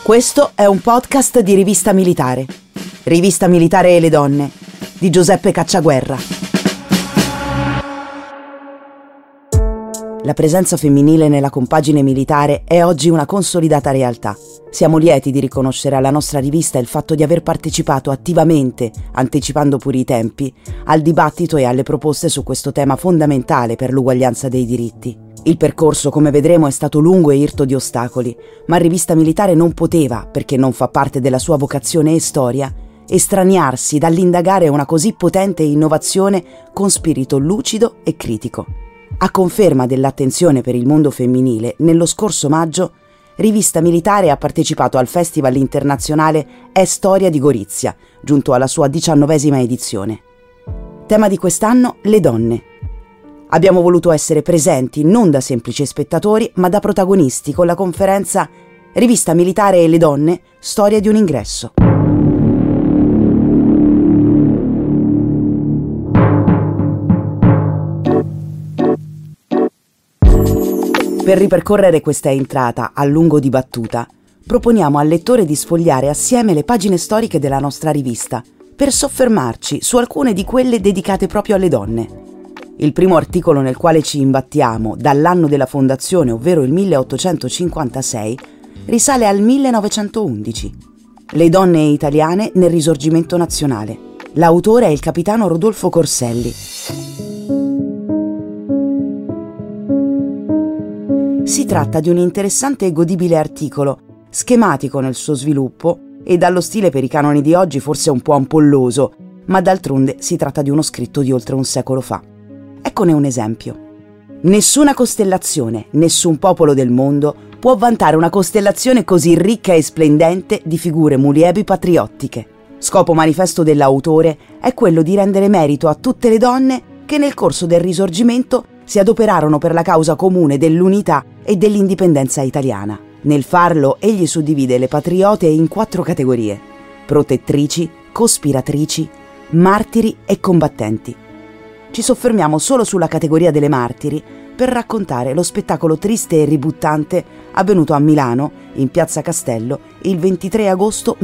Questo è un podcast di Rivista Militare. Rivista Militare e le donne, di Giuseppe Cacciaguerra. La presenza femminile nella compagine militare è oggi una consolidata realtà. Siamo lieti di riconoscere alla nostra rivista il fatto di aver partecipato attivamente, anticipando pure i tempi, al dibattito e alle proposte su questo tema fondamentale per l'uguaglianza dei diritti. Il percorso, come vedremo, è stato lungo e irto di ostacoli, ma Rivista Militare non poteva, perché non fa parte della sua vocazione e storia, estraniarsi dall'indagare una così potente innovazione con spirito lucido e critico. A conferma dell'attenzione per il mondo femminile, nello scorso maggio, Rivista Militare ha partecipato al Festival internazionale È Storia di Gorizia, giunto alla sua 19ª edizione. Tema di quest'anno: le donne. Abbiamo voluto essere presenti non da semplici spettatori, ma da protagonisti con la conferenza Rivista Militare e le donne, storia di un ingresso. Per ripercorrere questa entrata a lungo dibattuta, proponiamo al lettore di sfogliare assieme le pagine storiche della nostra rivista, per soffermarci su alcune di quelle dedicate proprio alle donne. Il primo articolo nel quale ci imbattiamo, dall'anno della fondazione, ovvero il 1856, risale al 1911. Le donne italiane nel Risorgimento nazionale. L'autore è il capitano Rodolfo Corselli. Si tratta di un interessante e godibile articolo, schematico nel suo sviluppo e dallo stile per i canoni di oggi forse un po' ampolloso, ma d'altronde si tratta di uno scritto di oltre un secolo fa. Eccone un esempio. Nessuna costellazione, nessun popolo del mondo può vantare una costellazione così ricca e splendente di figure muliebi patriottiche. Scopo manifesto dell'autore è quello di rendere merito a tutte le donne che nel corso del Risorgimento si adoperarono per la causa comune dell'unità e dell'indipendenza italiana. Nel farlo, egli suddivide le patriote in 4 categorie: protettrici, cospiratrici, martiri e combattenti. Ci soffermiamo solo sulla categoria delle martiri per raccontare lo spettacolo triste e ributtante avvenuto a Milano, in Piazza Castello, il 23 agosto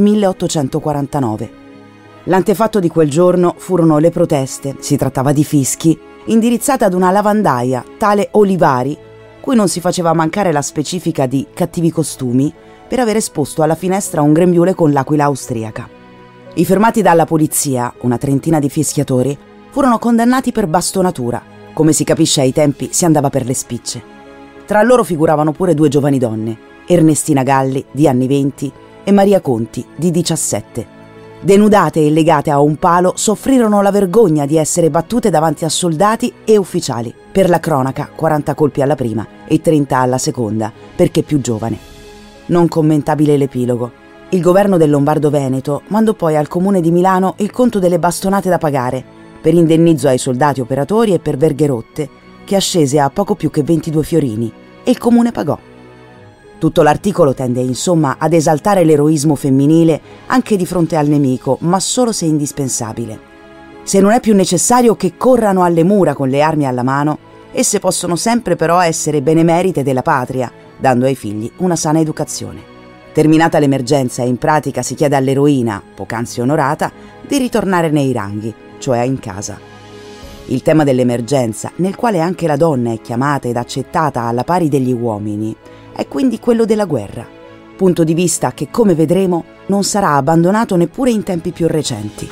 1849. L'antefatto di quel giorno furono le proteste, si trattava di fischi, indirizzate ad una lavandaia, tale Olivari, cui non si faceva mancare la specifica di cattivi costumi per aver esposto alla finestra un grembiule con l'aquila austriaca. I fermati dalla polizia, una trentina di fischiatori, furono condannati per bastonatura. Come si capisce, ai tempi si andava per le spicce. Tra loro figuravano pure 2 giovani donne, Ernestina Galli, di anni 20, e Maria Conti, di 17. Denudate e legate a un palo, soffrirono la vergogna di essere battute davanti a soldati e ufficiali. Per la cronaca, 40 colpi alla prima e 30 alla seconda, perché più giovane. Non commentabile l'epilogo. Il governo del Lombardo-Veneto mandò poi al comune di Milano il conto delle bastonate da pagare, per indennizzo ai soldati operatori e per verghe rotte, che ascese a poco più che 22 fiorini, e il comune pagò. Tutto l'articolo tende insomma ad esaltare l'eroismo femminile anche di fronte al nemico, ma solo se indispensabile. Se non è più necessario che corrano alle mura con le armi alla mano, esse possono sempre però essere benemerite della patria, dando ai figli una sana educazione. Terminata l'emergenza, in pratica si chiede all'eroina, poc'anzi onorata, di ritornare nei ranghi, cioè in casa. Il tema dell'emergenza, nel quale anche la donna è chiamata ed accettata alla pari degli uomini, è quindi quello della guerra, punto di vista che, come vedremo, non sarà abbandonato neppure in tempi più recenti.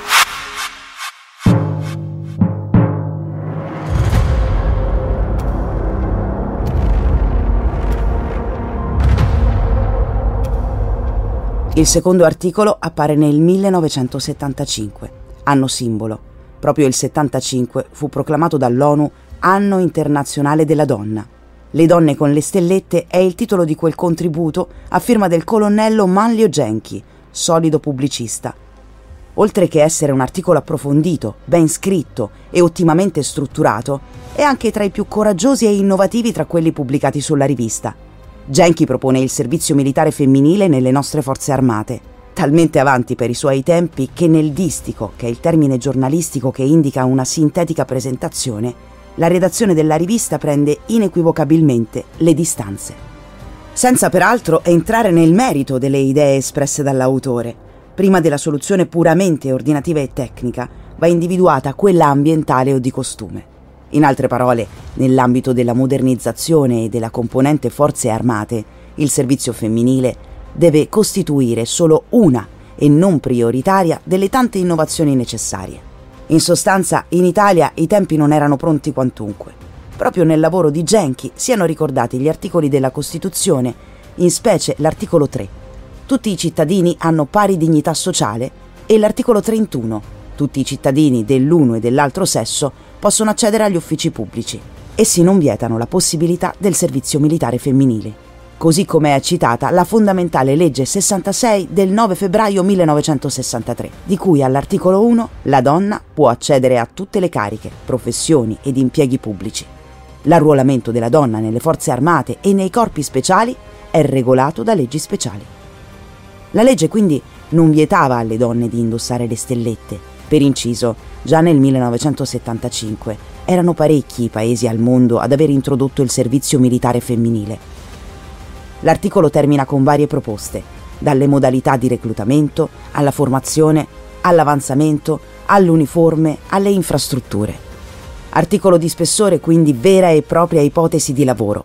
Il secondo articolo appare nel 1975, anno simbolo. Proprio il 75 fu proclamato dall'ONU Anno Internazionale della Donna. Le donne con le stellette è il titolo di quel contributo a firma del colonnello Manlio Genchi, solido pubblicista. Oltre che essere un articolo approfondito, ben scritto e ottimamente strutturato, è anche tra i più coraggiosi e innovativi tra quelli pubblicati sulla rivista. Genchi propone il servizio militare femminile nelle nostre forze armate, talmente avanti per i suoi tempi che nel distico, che è il termine giornalistico che indica una sintetica presentazione, la redazione della rivista prende inequivocabilmente le distanze. senza peraltro entrare nel merito delle idee espresse dall'autore. Prima della soluzione puramente ordinativa e tecnica, va individuata quella ambientale o di costume. In altre parole, nell'ambito della modernizzazione e della componente forze armate, il servizio femminile deve costituire solo una e non prioritaria delle tante innovazioni necessarie. In sostanza, in Italia i tempi non erano pronti quantunque. Proprio nel lavoro di Genchi siano ricordati gli articoli della Costituzione, in specie l'articolo 3. Tutti i cittadini hanno pari dignità sociale, e l'articolo 31. Tutti i cittadini dell'uno e dell'altro sesso possono accedere agli uffici pubblici. Essi non vietano la possibilità del servizio militare femminile. Così come è citata la fondamentale legge 66 del 9 febbraio 1963, di cui all'articolo 1 la donna può accedere a tutte le cariche, professioni ed impieghi pubblici. L'arruolamento della donna nelle forze armate e nei corpi speciali è regolato da leggi speciali. La legge quindi non vietava alle donne di indossare le stellette. Per inciso, già nel 1975 erano parecchi i paesi al mondo ad aver introdotto il servizio militare femminile. L'articolo termina con varie proposte, dalle modalità di reclutamento, alla formazione, all'avanzamento, all'uniforme, alle infrastrutture. Articolo di spessore, quindi vera e propria ipotesi di lavoro.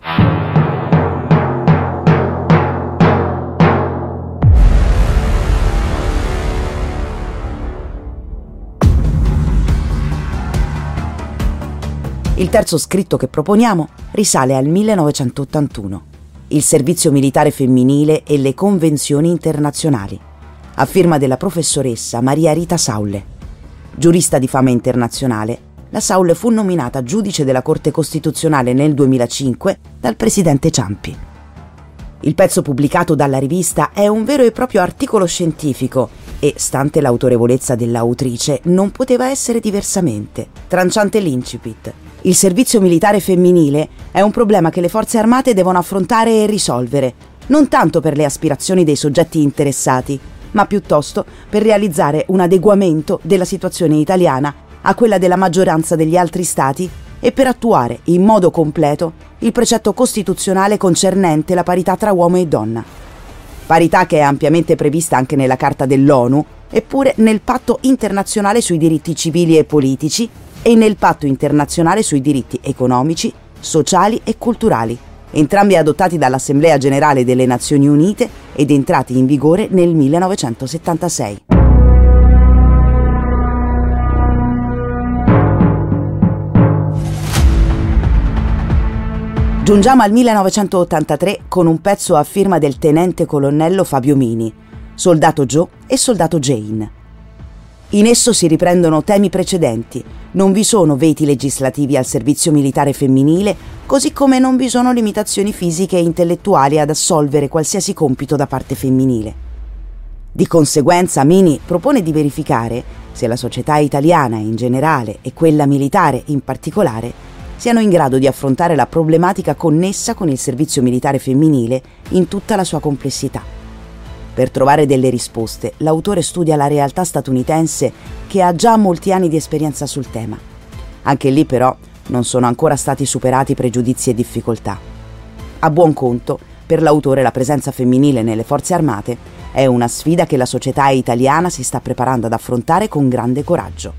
Il terzo scritto che proponiamo risale al 1981, il servizio militare femminile e le convenzioni internazionali, a firma della professoressa Maria Rita Saulle. Giurista di fama internazionale, la Saulle fu nominata giudice della Corte Costituzionale nel 2005 dal presidente Ciampi. Il pezzo pubblicato dalla rivista è un vero e proprio articolo scientifico e, stante l'autorevolezza dell'autrice, non poteva essere diversamente. Tranciante l'incipit: il servizio militare femminile è un problema che le forze armate devono affrontare e risolvere, non tanto per le aspirazioni dei soggetti interessati, ma piuttosto per realizzare un adeguamento della situazione italiana a quella della maggioranza degli altri stati e per attuare in modo completo il precetto costituzionale concernente la parità tra uomo e donna. Parità che è ampiamente prevista anche nella Carta dell'ONU, eppure nel Patto internazionale sui diritti civili e politici e nel Patto internazionale sui diritti economici, sociali e culturali, entrambi adottati dall'Assemblea Generale delle Nazioni Unite ed entrati in vigore nel 1976. Giungiamo al 1983 con un pezzo a firma del tenente colonnello Fabio Mini, Soldato Joe e Soldato Jane. In esso si riprendono temi precedenti. Non vi sono veti legislativi al servizio militare femminile, così come non vi sono limitazioni fisiche e intellettuali ad assolvere qualsiasi compito da parte femminile. Di conseguenza, Mini propone di verificare se la società italiana in generale e quella militare in particolare siano in grado di affrontare la problematica connessa con il servizio militare femminile in tutta la sua complessità. Per trovare delle risposte, l'autore studia la realtà statunitense che ha già molti anni di esperienza sul tema. Anche lì però non sono ancora stati superati pregiudizi e difficoltà. A buon conto, per l'autore la presenza femminile nelle forze armate è una sfida che la società italiana si sta preparando ad affrontare con grande coraggio.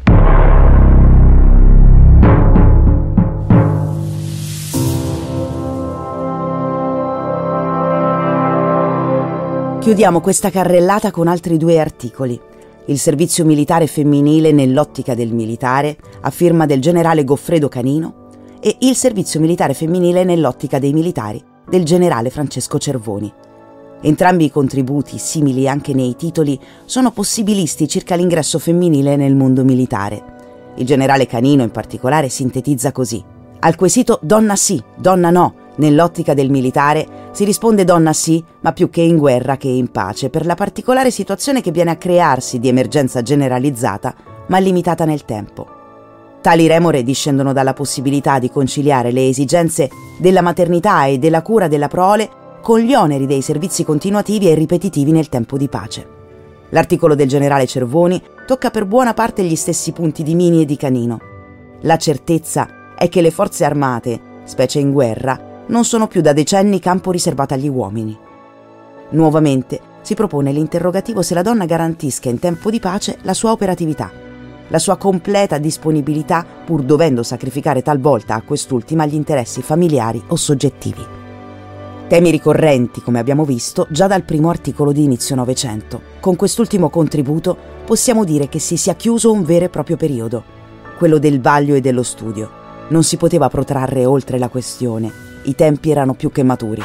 Chiudiamo questa carrellata con altri due articoli. Il servizio militare femminile nell'ottica del militare, a firma del generale Goffredo Canino, e il servizio militare femminile nell'ottica dei militari, del generale Francesco Cervoni. Entrambi i contributi, simili anche nei titoli, sono possibilisti circa l'ingresso femminile nel mondo militare. Il generale Canino in particolare sintetizza così: al quesito donna sì, donna no, nell'ottica del militare si risponde donna sì, ma più che in guerra che in pace, per la particolare situazione che viene a crearsi di emergenza generalizzata, ma limitata nel tempo. Tali remore discendono dalla possibilità di conciliare le esigenze della maternità e della cura della prole con gli oneri dei servizi continuativi e ripetitivi nel tempo di pace. L'articolo del generale Cervoni tocca per buona parte gli stessi punti di Mini e di Canino. La certezza è che le forze armate, specie in guerra, non sono più da decenni campo riservato agli uomini. Nuovamente si propone l'interrogativo se la donna garantisca in tempo di pace la sua operatività, la sua completa disponibilità, pur dovendo sacrificare talvolta a quest'ultima gli interessi familiari o soggettivi. Temi ricorrenti, come abbiamo visto, già dal primo articolo di inizio Novecento. Con quest'ultimo contributo possiamo dire che si sia chiuso un vero e proprio periodo, quello del vaglio e dello studio. Non si poteva protrarre oltre la questione, i tempi erano più che maturi.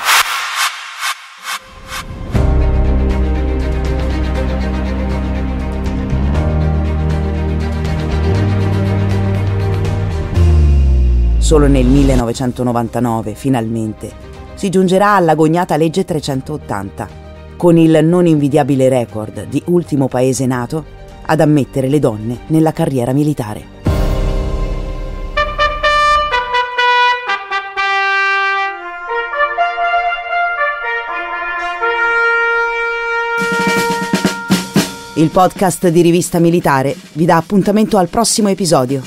Solo nel 1999, finalmente, si giungerà all'agognata legge 380, con il non invidiabile record di ultimo paese nato ad ammettere le donne nella carriera militare. Il podcast di Rivista Militare vi dà appuntamento al prossimo episodio.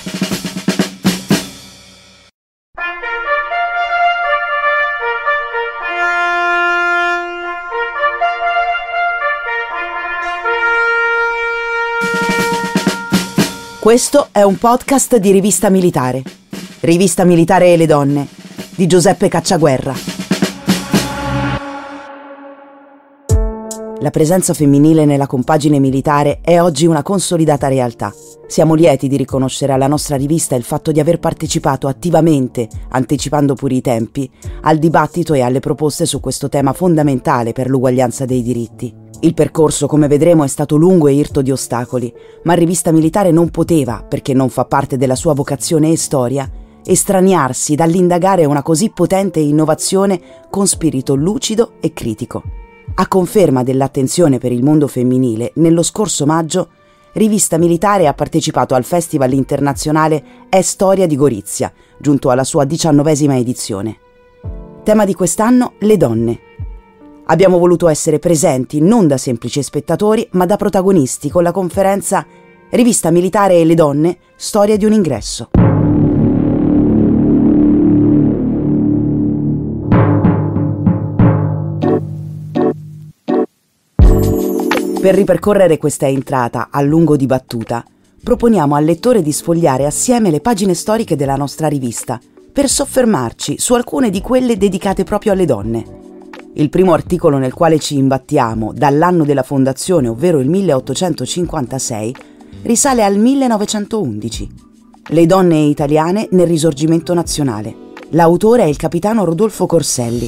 Questo è un podcast di Rivista Militare. Rivista Militare e le donne, di Giuseppe Cacciaguerra. La presenza femminile nella compagine militare è oggi una consolidata realtà. Siamo lieti di riconoscere alla nostra rivista il fatto di aver partecipato attivamente, anticipando pure i tempi, al dibattito e alle proposte su questo tema fondamentale per l'uguaglianza dei diritti. Il percorso, come vedremo, è stato lungo e irto di ostacoli, ma Rivista Militare non poteva, perché non fa parte della sua vocazione e storia, estraniarsi dall'indagare una così potente innovazione con spirito lucido e critico. A conferma dell'attenzione per il mondo femminile, nello scorso maggio, Rivista Militare ha partecipato al Festival internazionale È Storia di Gorizia, giunto alla sua 19ª edizione. Tema di quest'anno: le donne. Abbiamo voluto essere presenti non da semplici spettatori, ma da protagonisti con la conferenza Rivista Militare e le donne, storia di un ingresso. Per ripercorrere questa entrata a lungo dibattuta, proponiamo al lettore di sfogliare assieme le pagine storiche della nostra rivista, per soffermarci su alcune di quelle dedicate proprio alle donne. Il primo articolo nel quale ci imbattiamo, dall'anno della fondazione, ovvero il 1856, risale al 1911. Le donne italiane nel Risorgimento nazionale. L'autore è il capitano Rodolfo Corselli.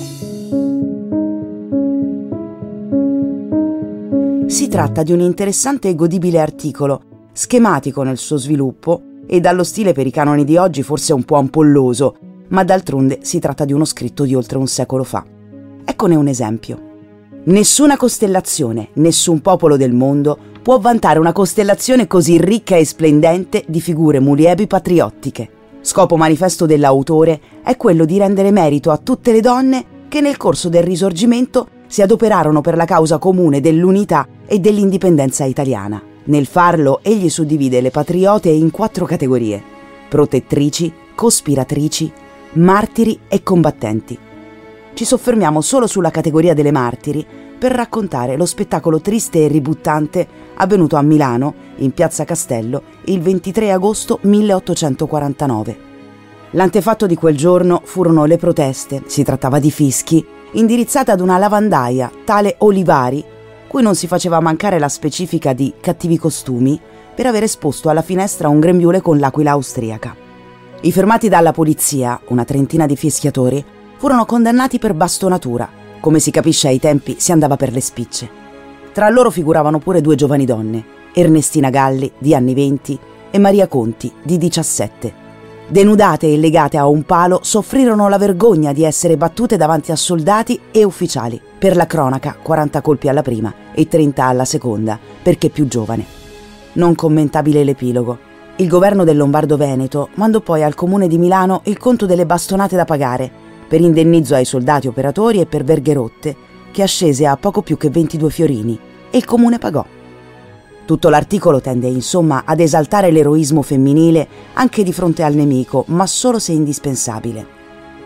Si tratta di un interessante e godibile articolo, schematico nel suo sviluppo e dallo stile per i canoni di oggi forse un po' ampolloso, ma d'altronde si tratta di uno scritto di oltre un secolo fa. Eccone un esempio. Nessuna costellazione, nessun popolo del mondo può vantare una costellazione così ricca e splendente di figure muliebi patriottiche. Scopo manifesto dell'autore è quello di rendere merito a tutte le donne che nel corso del Risorgimento si adoperarono per la causa comune dell'unità e dell'indipendenza italiana. Nel farlo egli suddivide le patriote in 4 categorie: protettrici, cospiratrici, martiri e combattenti. Ci soffermiamo solo sulla categoria delle martiri per raccontare lo spettacolo triste e ributtante avvenuto a Milano, in Piazza Castello, il 23 agosto 1849. L'antefatto di quel giorno furono le proteste, si trattava di fischi, indirizzate ad una lavandaia, tale Olivari, cui non si faceva mancare la specifica di cattivi costumi per aver esposto alla finestra un grembiule con l'aquila austriaca. I fermati dalla polizia, una trentina di fischiatori, furono condannati per bastonatura. Come si capisce, ai tempi si andava per le spicce. Tra loro figuravano pure 2 giovani donne, Ernestina Galli, di anni 20, e Maria Conti, di 17. Denudate e legate a un palo, soffrirono la vergogna di essere battute davanti a soldati e ufficiali. Per la cronaca, 40 colpi alla prima e 30 alla seconda, perché più giovane. Non commentabile l'epilogo. Il governo del Lombardo-Veneto mandò poi al comune di Milano il conto delle bastonate da pagare, per indennizzo ai soldati operatori e per verghe rotte, che ascese a poco più che 22 fiorini, e il comune pagò. Tutto l'articolo tende insomma ad esaltare l'eroismo femminile anche di fronte al nemico, ma solo se indispensabile.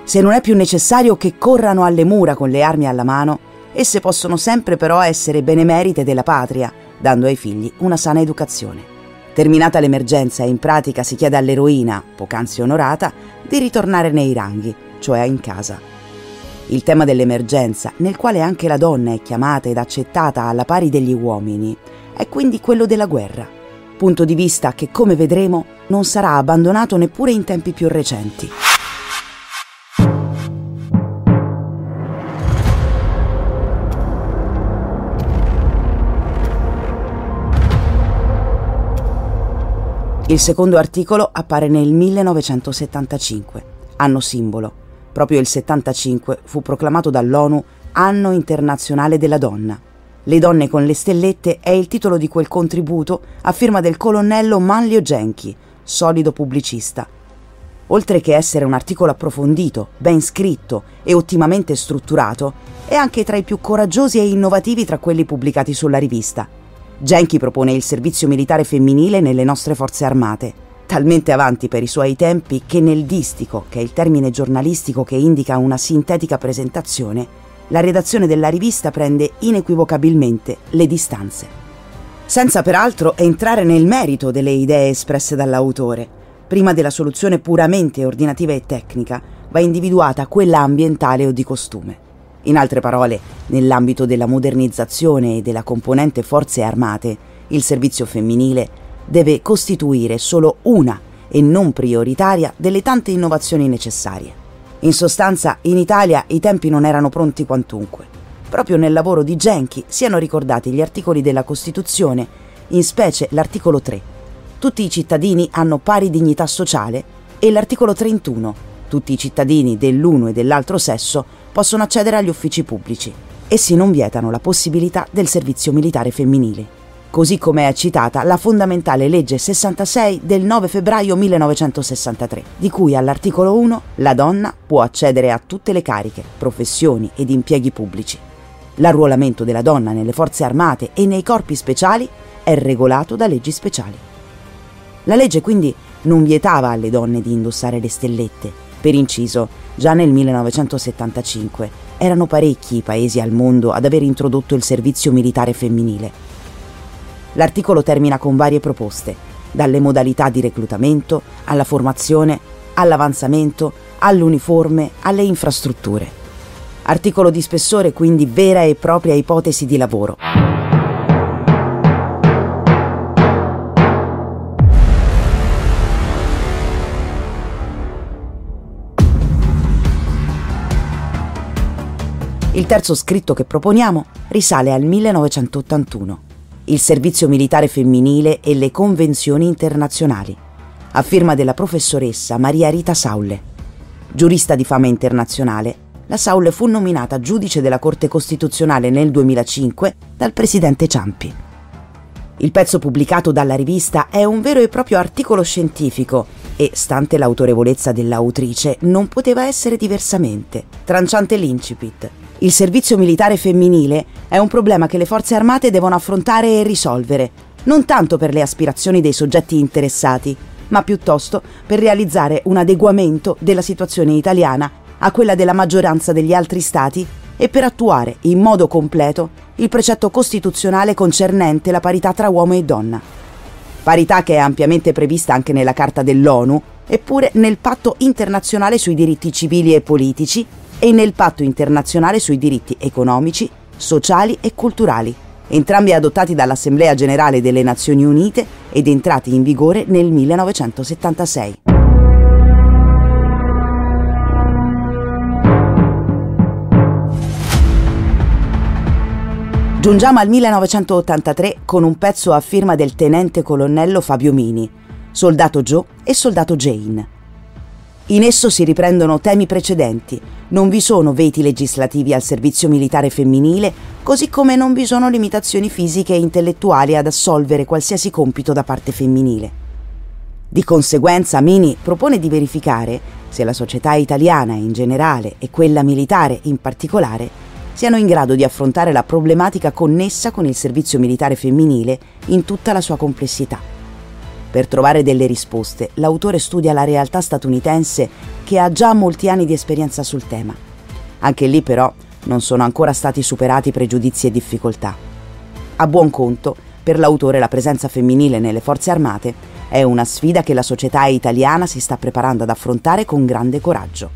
Se non è più necessario che corrano alle mura con le armi alla mano, esse possono sempre però essere benemerite della patria, dando ai figli una sana educazione. Terminata l'emergenza e in pratica si chiede all'eroina, poc'anzi onorata, di ritornare nei ranghi, cioè in casa. Il tema dell'emergenza, nel quale anche la donna è chiamata ed accettata alla pari degli uomini, è quindi quello della guerra, punto di vista che, come vedremo, non sarà abbandonato neppure in tempi più recenti. Il secondo articolo appare nel 1975, anno simbolo. Proprio il 75 fu proclamato dall'ONU Anno Internazionale della Donna. Le donne con le stellette è il titolo di quel contributo a firma del colonnello Manlio Genchi, solido pubblicista. Oltre che essere un articolo approfondito, ben scritto e ottimamente strutturato, è anche tra i più coraggiosi e innovativi tra quelli pubblicati sulla rivista. Genchi propone il servizio militare femminile nelle nostre forze armate, talmente avanti per i suoi tempi che nel distico, che è il termine giornalistico che indica una sintetica presentazione, la redazione della rivista prende inequivocabilmente le distanze. Senza peraltro entrare nel merito delle idee espresse dall'autore, prima della soluzione puramente ordinativa e tecnica va individuata quella ambientale o di costume. In altre parole, nell'ambito della modernizzazione e della componente forze armate, il servizio femminile deve costituire solo una e non prioritaria delle tante innovazioni necessarie. In sostanza, in Italia i tempi non erano pronti quantunque. Proprio nel lavoro di Genchi siano ricordati gli articoli della Costituzione, in specie l'articolo 3. Tutti i cittadini hanno pari dignità sociale, e l'articolo 31. Tutti i cittadini dell'uno e dell'altro sesso possono accedere agli uffici pubblici. Essi non vietano la possibilità del servizio militare femminile. Così come è citata la fondamentale legge 66 del 9 febbraio 1963, di cui all'articolo 1 la donna può accedere a tutte le cariche, professioni ed impieghi pubblici. L'arruolamento della donna nelle forze armate e nei corpi speciali è regolato da leggi speciali. La legge quindi non vietava alle donne di indossare le stellette. Per inciso, già nel 1975 erano parecchi i paesi al mondo ad aver introdotto il servizio militare femminile. L'articolo termina con varie proposte, dalle modalità di reclutamento, alla formazione, all'avanzamento, all'uniforme, alle infrastrutture. Articolo di spessore, quindi vera e propria ipotesi di lavoro. Il terzo scritto che proponiamo risale al 1981, il servizio militare femminile e le convenzioni internazionali, a firma della professoressa Maria Rita Saulle. Giurista di fama internazionale, la Saulle fu nominata giudice della Corte Costituzionale nel 2005 dal presidente Ciampi. Il pezzo pubblicato dalla rivista è un vero e proprio articolo scientifico e, stante l'autorevolezza dell'autrice, non poteva essere diversamente. Tranciante l'incipit. Il servizio militare femminile è un problema che le forze armate devono affrontare e risolvere, non tanto per le aspirazioni dei soggetti interessati, ma piuttosto per realizzare un adeguamento della situazione italiana a quella della maggioranza degli altri stati e per attuare in modo completo il precetto costituzionale concernente la parità tra uomo e donna. Parità che è ampiamente prevista anche nella Carta dell'ONU, eppure nel Patto internazionale sui diritti civili e politici e nel Patto internazionale sui diritti economici, sociali e culturali, entrambi adottati dall'Assemblea Generale delle Nazioni Unite ed entrati in vigore nel 1976. Giungiamo al 1983 con un pezzo a firma del tenente colonnello Fabio Mini, Soldato Joe e Soldato Jane. In esso si riprendono temi precedenti. Non vi sono veti legislativi al servizio militare femminile, così come non vi sono limitazioni fisiche e intellettuali ad assolvere qualsiasi compito da parte femminile. Di conseguenza, Mini propone di verificare se la società italiana in generale e quella militare in particolare siano in grado di affrontare la problematica connessa con il servizio militare femminile in tutta la sua complessità. Per trovare delle risposte, l'autore studia la realtà statunitense che ha già molti anni di esperienza sul tema. Anche lì però non sono ancora stati superati pregiudizi e difficoltà. A buon conto, per l'autore la presenza femminile nelle forze armate è una sfida che la società italiana si sta preparando ad affrontare con grande coraggio.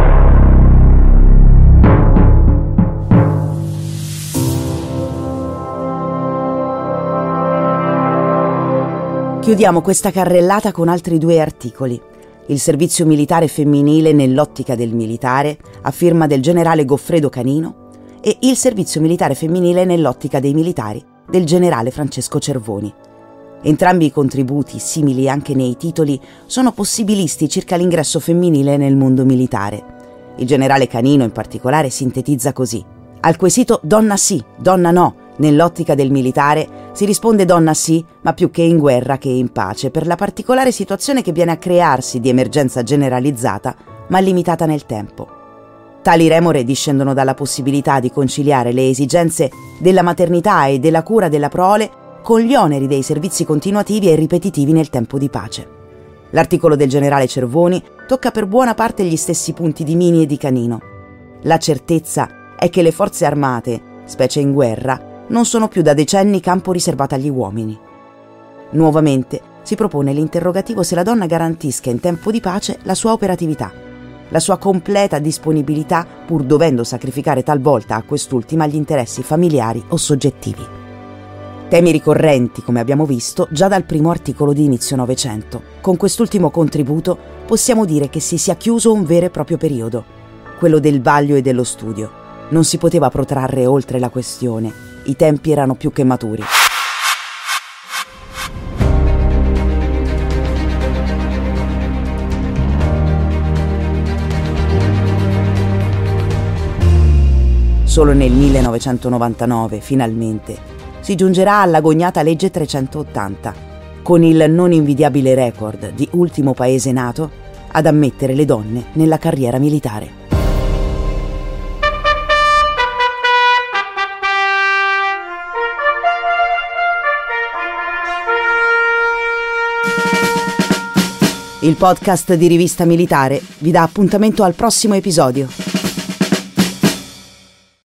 Chiudiamo questa carrellata con altri 2 articoli. Il servizio militare femminile nell'ottica del militare, a firma del generale Goffredo Canino, e il servizio militare femminile nell'ottica dei militari, del generale Francesco Cervoni. Entrambi i contributi, simili anche nei titoli, sono possibilisti circa l'ingresso femminile nel mondo militare. Il generale Canino in particolare sintetizza così: al quesito donna sì, donna no, nell'ottica del militare si risponde donna sì, ma più che in guerra che in pace, per la particolare situazione che viene a crearsi di emergenza generalizzata, ma limitata nel tempo. Tali remore discendono dalla possibilità di conciliare le esigenze della maternità e della cura della prole con gli oneri dei servizi continuativi e ripetitivi nel tempo di pace. L'articolo del generale Cervoni tocca per buona parte gli stessi punti di Mini e di Canino. La certezza è che le forze armate, specie in guerra, non sono più da decenni campo riservato agli uomini. Nuovamente si propone l'interrogativo se la donna garantisca in tempo di pace la sua operatività, la sua completa disponibilità, pur dovendo sacrificare talvolta a quest'ultima gli interessi familiari o soggettivi. Temi ricorrenti, come abbiamo visto, già dal primo articolo di inizio Novecento. Con quest'ultimo contributo possiamo dire che si sia chiuso un vero e proprio periodo, quello del vaglio e dello studio. Non si poteva protrarre oltre la questione. I tempi erano più che maturi. Solo nel 1999, finalmente, si giungerà all'agognata legge 380, con il non invidiabile record di ultimo paese nato ad ammettere le donne nella carriera militare. Il podcast di Rivista Militare vi dà appuntamento al prossimo episodio.